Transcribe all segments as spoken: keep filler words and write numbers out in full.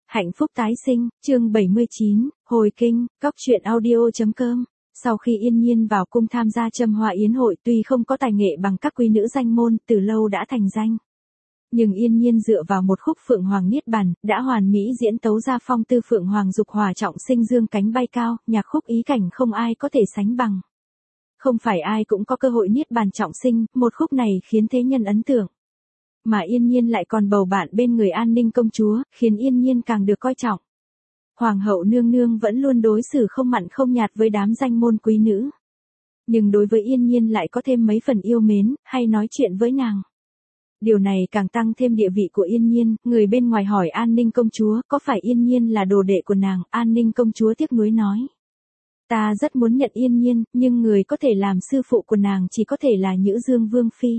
Hạnh phúc tái sinh, chương bảy mươi chín, hồi kinh, cóc truyện audio.com. Sau khi Yên Nhiên vào cung tham gia Trâm Hoa Yến hội, tuy không có tài nghệ bằng các quý nữ danh môn, từ lâu đã thành danh. Nhưng Yên Nhiên dựa vào một khúc Phượng Hoàng Niết Bàn, đã hoàn mỹ diễn tấu ra phong tư Phượng Hoàng dục hỏa trọng sinh dương cánh bay cao, nhạc khúc ý cảnh không ai có thể sánh bằng. Không phải ai cũng có cơ hội Niết Bàn trọng sinh, một khúc này khiến thế nhân ấn tượng. Mà Yên Nhiên lại còn bầu bạn bên người An Ninh công chúa, khiến Yên Nhiên càng được coi trọng. Hoàng hậu nương nương vẫn luôn đối xử không mặn không nhạt với đám danh môn quý nữ. Nhưng đối với Yên Nhiên lại có thêm mấy phần yêu mến, hay nói chuyện với nàng. Điều này càng tăng thêm địa vị của Yên Nhiên, người bên ngoài hỏi An Ninh công chúa, có phải Yên Nhiên là đồ đệ của nàng, An Ninh công chúa tiếc nuối nói. Ta rất muốn nhận Yên Nhiên, nhưng người có thể làm sư phụ của nàng chỉ có thể là Nhữ Dương Vương Phi.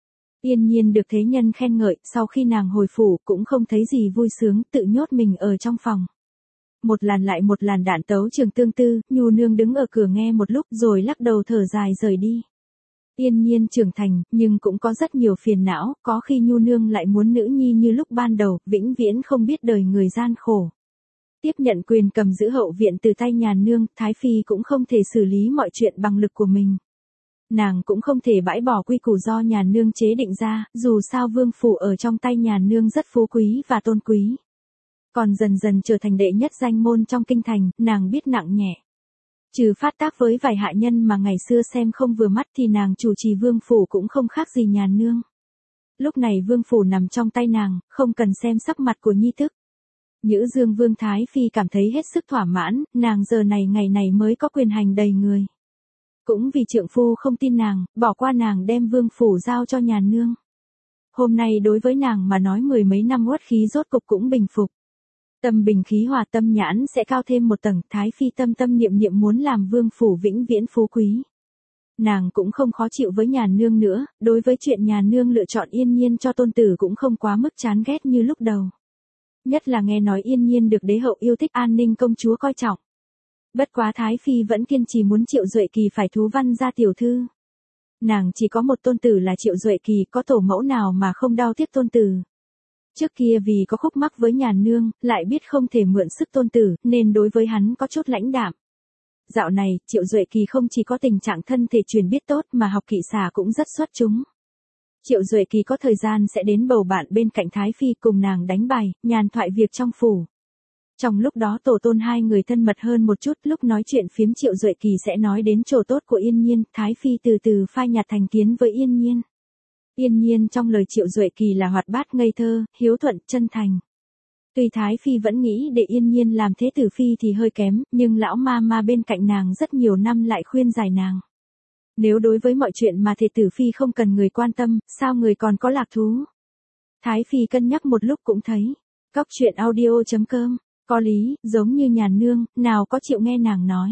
Yên Nhiên được thế nhân khen ngợi, sau khi nàng hồi phủ cũng không thấy gì vui sướng, tự nhốt mình ở trong phòng. Một làn lại một làn đạn tấu Trường Tương Tư, Nhu Nương đứng ở cửa nghe một lúc rồi lắc đầu thở dài rời đi. Yên Nhiên trưởng thành, nhưng cũng có rất nhiều phiền não, có khi Nhu Nương lại muốn nữ nhi như lúc ban đầu, vĩnh viễn không biết đời người gian khổ. Tiếp nhận quyền cầm giữ hậu viện từ tay nhà nương, Thái Phi cũng không thể xử lý mọi chuyện bằng lực của mình. Nàng cũng không thể bãi bỏ quy củ do nhà nương chế định ra, dù sao vương phủ ở trong tay nhà nương rất phú quý và tôn quý. Còn dần dần trở thành đệ nhất danh môn trong kinh thành, nàng biết nặng nhẹ. Trừ phát tác với vài hạ nhân mà ngày xưa xem không vừa mắt thì nàng chủ trì vương phủ cũng không khác gì nhà nương. Lúc này vương phủ nằm trong tay nàng, không cần xem sắc mặt của nhi thức. Nhữ Dương Vương Thái Phi cảm thấy hết sức thỏa mãn, nàng giờ này ngày này mới có quyền hành đầy người. Cũng vì trượng phu không tin nàng, bỏ qua nàng đem vương phủ giao cho nhà nương. Hôm nay đối với nàng mà nói mười mấy năm uất khí rốt cục cũng bình phục. Tâm bình khí hòa, tâm nhãn sẽ cao thêm một tầng, Thái Phi tâm tâm niệm niệm muốn làm vương phủ vĩnh viễn phú quý. Nàng cũng không khó chịu với nhà nương nữa, đối với chuyện nhà nương lựa chọn Yên Nhiên cho tôn tử cũng không quá mức chán ghét như lúc đầu. Nhất là nghe nói Yên Nhiên được đế hậu yêu thích, An Ninh công chúa coi trọng. Bất quá Thái Phi vẫn kiên trì muốn Triệu Duệ Kỳ phải thú văn ra tiểu thư. Nàng chỉ có một tôn tử là Triệu Duệ Kỳ, có tổ mẫu nào mà không đau tiếc tôn tử. Trước kia vì có khúc mắc với nhà nương, lại biết không thể mượn sức tôn tử, nên đối với hắn có chút lãnh đạm. Dạo này, Triệu Duệ Kỳ không chỉ có tình trạng thân thể truyền biết tốt mà học kỵ xà cũng rất xuất chúng. Triệu Duệ Kỳ có thời gian sẽ đến bầu bạn bên cạnh Thái Phi cùng nàng đánh bài, nhàn thoại việc trong phủ. Trong lúc đó tổ tôn hai người thân mật hơn một chút, lúc nói chuyện phiếm Triệu Duệ Kỳ sẽ nói đến chỗ tốt của Yên Nhiên, Thái Phi từ từ phai nhạt thành kiến với Yên Nhiên. Yên Nhiên trong lời Triệu Duệ Kỳ là hoạt bát ngây thơ, hiếu thuận, chân thành. Tuy Thái Phi vẫn nghĩ để Yên Nhiên làm thế tử phi thì hơi kém, nhưng lão ma ma bên cạnh nàng rất nhiều năm lại khuyên giải nàng. Nếu đối với mọi chuyện mà thế tử phi không cần người quan tâm, sao người còn có lạc thú? Thái Phi cân nhắc một lúc cũng thấy. Cóc truyện audio.com, có lý, giống như nhà nương, nào có chịu nghe nàng nói.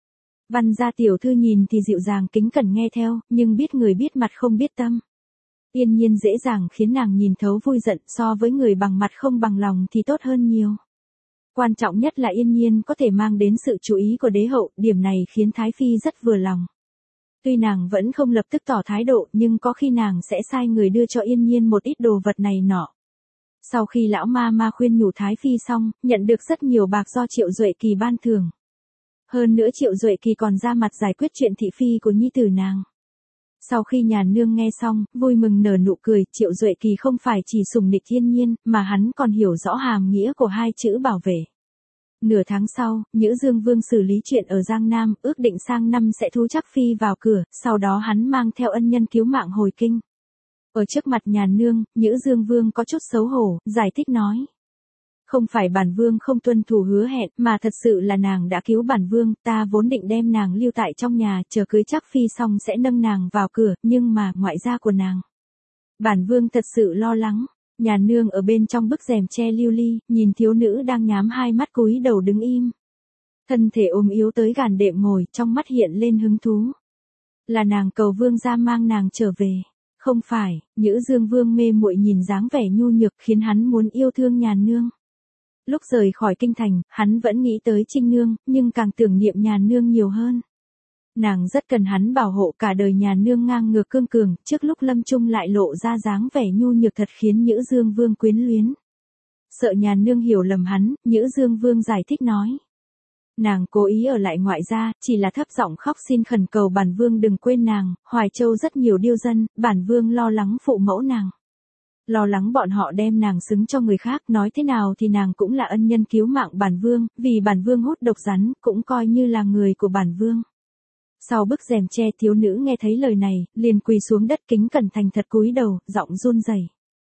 Văn gia tiểu thư nhìn thì dịu dàng kính cẩn nghe theo, nhưng biết người biết mặt không biết tâm. Yên Nhiên dễ dàng khiến nàng nhìn thấu vui giận, so với người bằng mặt không bằng lòng thì tốt hơn nhiều. Quan trọng nhất là Yên Nhiên có thể mang đến sự chú ý của đế hậu, điểm này khiến Thái Phi rất vừa lòng. Tuy nàng vẫn không lập tức tỏ thái độ, nhưng có khi nàng sẽ sai người đưa cho Yên Nhiên một ít đồ vật này nọ. Sau khi lão ma ma khuyên nhủ Thái Phi xong, nhận được rất nhiều bạc do Triệu Duệ Kỳ ban thưởng. Hơn nữa Triệu Duệ Kỳ còn ra mặt giải quyết chuyện thị phi của nhi tử nàng. Sau khi nhà nương nghe xong, vui mừng nở nụ cười, Triệu Duệ Kỳ không phải chỉ sủng nịch Yên Nhiên, mà hắn còn hiểu rõ hàm nghĩa của hai chữ bảo vệ. Nửa tháng sau, Nhữ Dương Vương xử lý chuyện ở Giang Nam, ước định sang năm sẽ thú Trác Phi vào cửa, sau đó hắn mang theo ân nhân cứu mạng hồi kinh. Ở trước mặt nhà nương, Nhữ Dương Vương có chút xấu hổ, giải thích nói. Không phải bản vương không tuân thủ hứa hẹn, mà thật sự là nàng đã cứu bản vương, ta vốn định đem nàng lưu tại trong nhà, chờ cưới Trác Phi xong sẽ nâng nàng vào cửa, nhưng mà, ngoại gia của nàng. Bản vương thật sự lo lắng. Nhà nương ở bên trong bức rèm che lưu ly, nhìn thiếu nữ đang nhắm hai mắt cúi đầu đứng im. Thân thể ôm yếu tới gàn đệm ngồi, trong mắt hiện lên hứng thú. Là nàng cầu vương gia mang nàng trở về. Không phải, Nhữ Dương Vương mê muội nhìn dáng vẻ nhu nhược khiến hắn muốn yêu thương nhà nương. Lúc rời khỏi kinh thành, hắn vẫn nghĩ tới Trinh Nương, nhưng càng tưởng niệm nhà nương nhiều hơn. Nàng rất cần hắn bảo hộ, cả đời nhà nương ngang ngược cương cường, trước lúc lâm chung lại lộ ra dáng vẻ nhu nhược thật khiến Nhữ Dương Vương quyến luyến. Sợ nhà nương hiểu lầm hắn, Nhữ Dương Vương giải thích nói. Nàng cố ý ở lại ngoại gia, chỉ là thấp giọng khóc xin khẩn cầu bản vương đừng quên nàng, Hoài Châu rất nhiều điêu dân, bản vương lo lắng phụ mẫu nàng. Lo lắng bọn họ đem nàng xứng cho người khác, nói thế nào thì nàng cũng là ân nhân cứu mạng bản vương, vì bản vương hút độc rắn, cũng coi như là người của bản vương. Sau bức rèm che thiếu nữ nghe thấy lời này, liền quỳ xuống đất kính cẩn thành thật cúi đầu, giọng run rẩy.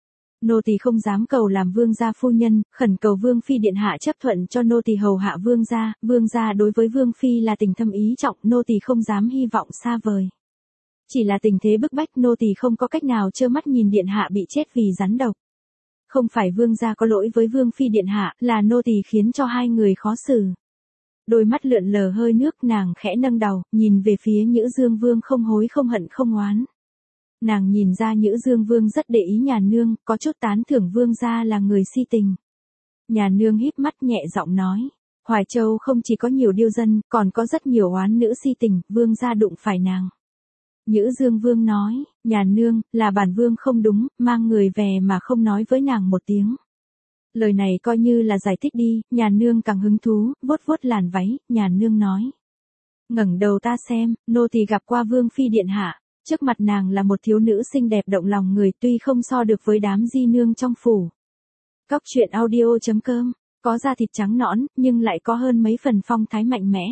Nô tỳ không dám cầu làm vương gia phu nhân, khẩn cầu vương phi điện hạ chấp thuận cho nô tỳ hầu hạ vương gia, vương gia đối với vương phi là tình thâm ý trọng, nô tỳ không dám hy vọng xa vời. Chỉ là tình thế bức bách, nô tỳ không có cách nào trơ mắt nhìn điện hạ bị chết vì rắn độc. Không phải vương gia có lỗi với vương phi điện hạ, là nô tỳ khiến cho hai người khó xử. Đôi mắt lượn lờ hơi nước, nàng khẽ nâng đầu, nhìn về phía Nhữ Dương Vương không hối không hận không oán. Nàng nhìn ra Nhữ Dương Vương rất để ý nhà nương, có chút tán thưởng vương gia là người si tình. Nhà nương híp mắt nhẹ giọng nói, Hoài Châu không chỉ có nhiều điêu dân, còn có rất nhiều oán nữ si tình, vương gia đụng phải nàng. Nhữ Dương Vương nói, nhà nương, là bản vương không đúng, mang người về mà không nói với nàng một tiếng. Lời này coi như là giải thích đi, nhà nương càng hứng thú, vuốt vuốt làn váy, nhà nương nói. Ngẩng đầu ta xem, nô tỳ gặp qua vương phi điện hạ, trước mặt nàng là một thiếu nữ xinh đẹp động lòng người, tuy không so được với đám di nương trong phủ. Cóc truyện audio chấm com, có da thịt trắng nõn, nhưng lại có hơn mấy phần phong thái mạnh mẽ.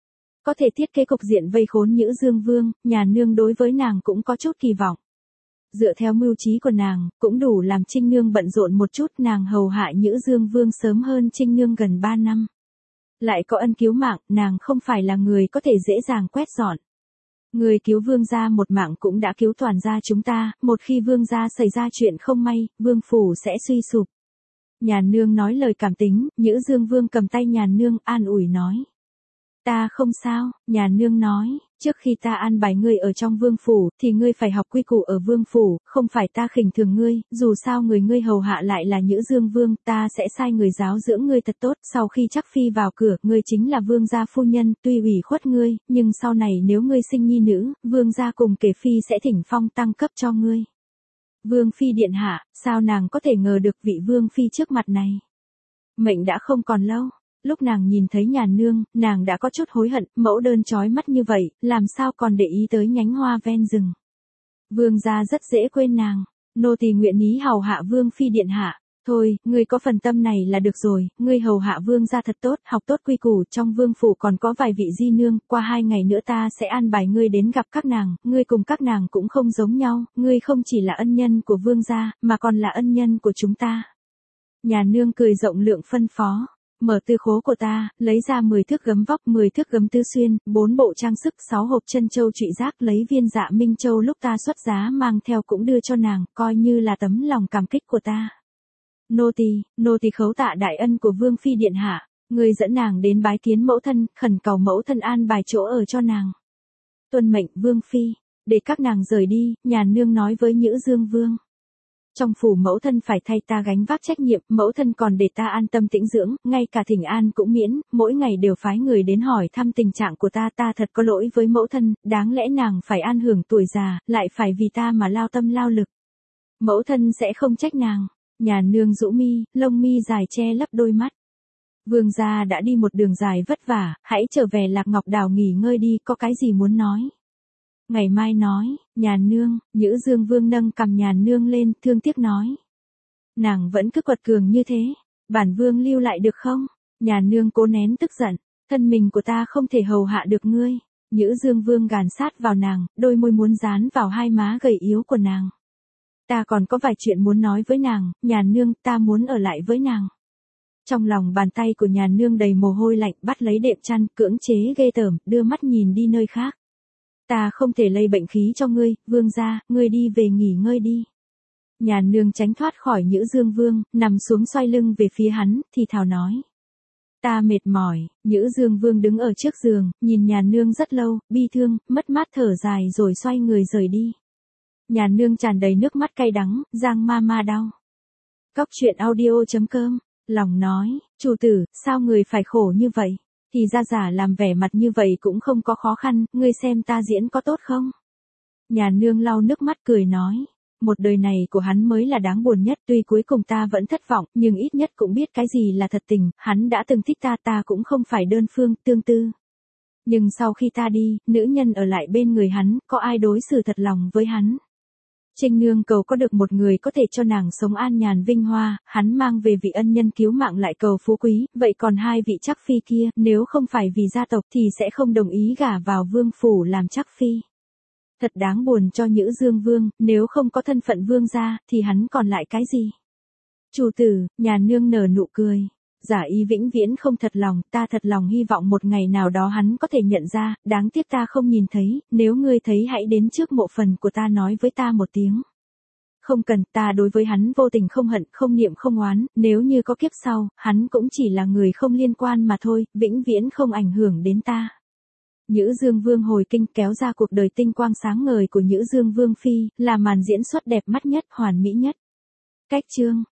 Có thể thiết kế cục diện vây khốn Nhữ Dương Vương, nhà nương đối với nàng cũng có chút kỳ vọng. Dựa theo mưu trí của nàng, cũng đủ làm Trinh Nương bận rộn một chút, nàng hầu hạ Nhữ Dương Vương sớm hơn Trinh Nương gần ba năm. Lại có ân cứu mạng, nàng không phải là người có thể dễ dàng quét dọn. Người cứu vương gia một mạng cũng đã cứu toàn gia chúng ta, một khi vương gia xảy ra chuyện không may, vương phủ sẽ suy sụp. Nhà nương nói lời cảm tính, Nhữ Dương Vương cầm tay nhà nương an ủi nói. Ta không sao, nhà nương nói, trước khi ta an bài ngươi ở trong vương phủ, thì ngươi phải học quy củ ở vương phủ, không phải ta khinh thường ngươi, dù sao người ngươi hầu hạ lại là Nhữ Dương Vương, ta sẽ sai người giáo dưỡng ngươi thật tốt, sau khi chắc phi vào cửa, ngươi chính là vương gia phu nhân, tuy ủy khuất ngươi, nhưng sau này nếu ngươi sinh nhi nữ, vương gia cùng kể phi sẽ thỉnh phong tăng cấp cho ngươi. Vương phi điện hạ, sao nàng có thể ngờ được vị vương phi trước mặt này? Mệnh đã không còn lâu. Lúc nàng nhìn thấy nhà nương, nàng đã có chút hối hận, mẫu đơn chói mắt như vậy, làm sao còn để ý tới nhánh hoa ven rừng. Vương gia rất dễ quên nàng, nô tỳ nguyện ý hầu hạ vương phi điện hạ. Thôi, ngươi có phần tâm này là được rồi, ngươi hầu hạ vương gia thật tốt, học tốt quy củ, trong vương phủ còn có vài vị di nương, qua hai ngày nữa ta sẽ an bài ngươi đến gặp các nàng, ngươi cùng các nàng cũng không giống nhau, ngươi không chỉ là ân nhân của vương gia, mà còn là ân nhân của chúng ta. Nhà nương cười rộng lượng phân phó. Mở tư khố của ta, lấy ra mười thước gấm vóc, mười thước gấm tư xuyên, bốn bộ trang sức, sáu hộp chân châu trụy giác, lấy viên dạ minh châu lúc ta xuất giá mang theo cũng đưa cho nàng, coi như là tấm lòng cảm kích của ta. Nô tỳ, nô tỳ khấu tạ đại ân của vương phi điện hạ, người dẫn nàng đến bái kiến mẫu thân, khẩn cầu mẫu thân an bài chỗ ở cho nàng. Tuân mệnh vương phi, để các nàng rời đi, nhà nương nói với Nhữ Dương Vương. Trong phủ mẫu thân phải thay ta gánh vác trách nhiệm, mẫu thân còn để ta an tâm tĩnh dưỡng, ngay cả thỉnh an cũng miễn, mỗi ngày đều phái người đến hỏi thăm tình trạng của ta, ta thật có lỗi với mẫu thân, đáng lẽ nàng phải an hưởng tuổi già, lại phải vì ta mà lao tâm lao lực. Mẫu thân sẽ không trách nàng. Nhà nương rũ mi, lông mi dài che lấp đôi mắt. Vương gia đã đi một đường dài vất vả, hãy trở về Lạc Ngọc Đảo nghỉ ngơi đi, có cái gì muốn nói. Ngày mai nói, nhà nương, Nhữ Dương Vương nâng cằm nhà nương lên, thương tiếc nói. Nàng vẫn cứ quật cường như thế, bản vương lưu lại được không? Nhà nương cố nén tức giận, thân mình của ta không thể hầu hạ được ngươi. Nhữ Dương Vương gàn sát vào nàng, đôi môi muốn dán vào hai má gầy yếu của nàng. Ta còn có vài chuyện muốn nói với nàng, nhà nương, ta muốn ở lại với nàng. Trong lòng bàn tay của nhà nương đầy mồ hôi lạnh, bắt lấy đệm chăn, cưỡng chế ghê tởm, đưa mắt nhìn đi nơi khác. Ta không thể lây bệnh khí cho ngươi, vương gia, ngươi đi về nghỉ ngơi đi. Nhà nương tránh thoát khỏi Nhữ Dương Vương, nằm xuống xoay lưng về phía hắn, thì thào nói. Ta mệt mỏi, Nhữ Dương Vương đứng ở trước giường, nhìn nhà nương rất lâu, bi thương, mất mát thở dài rồi xoay người rời đi. Nhà nương tràn đầy nước mắt cay đắng, Giang ma ma đau. Cóc truyện audio chấm com, lòng nói, chủ tử, sao người phải khổ như vậy? Thì ra giả làm vẻ mặt như vậy cũng không có khó khăn, ngươi xem ta diễn có tốt không? Nhà nương lau nước mắt cười nói, một đời này của hắn mới là đáng buồn nhất, tuy cuối cùng ta vẫn thất vọng, nhưng ít nhất cũng biết cái gì là thật tình, hắn đã từng thích ta, ta cũng không phải đơn phương, tương tư. Nhưng sau khi ta đi, nữ nhân ở lại bên người hắn, có ai đối xử thật lòng với hắn? Trinh Nương cầu có được một người có thể cho nàng sống an nhàn vinh hoa, hắn mang về vị ân nhân cứu mạng lại cầu phú quý, vậy còn hai vị chắc phi kia, nếu không phải vì gia tộc thì sẽ không đồng ý gả vào vương phủ làm chắc phi. Thật đáng buồn cho Nhữ Dương Vương, nếu không có thân phận vương gia, thì hắn còn lại cái gì? Chủ tử, nhà nương nở nụ cười. Giả Y vĩnh viễn không thật lòng, ta thật lòng hy vọng một ngày nào đó hắn có thể nhận ra, đáng tiếc ta không nhìn thấy, nếu ngươi thấy hãy đến trước mộ phần của ta nói với ta một tiếng. Không cần, ta đối với hắn vô tình không hận, không niệm không oán, nếu như có kiếp sau, hắn cũng chỉ là người không liên quan mà thôi, vĩnh viễn không ảnh hưởng đến ta. Nhữ Dương Vương hồi kinh kéo ra cuộc đời tinh quang sáng ngời của Nhữ Dương Vương Phi, là màn diễn xuất đẹp mắt nhất, hoàn mỹ nhất. Cách chương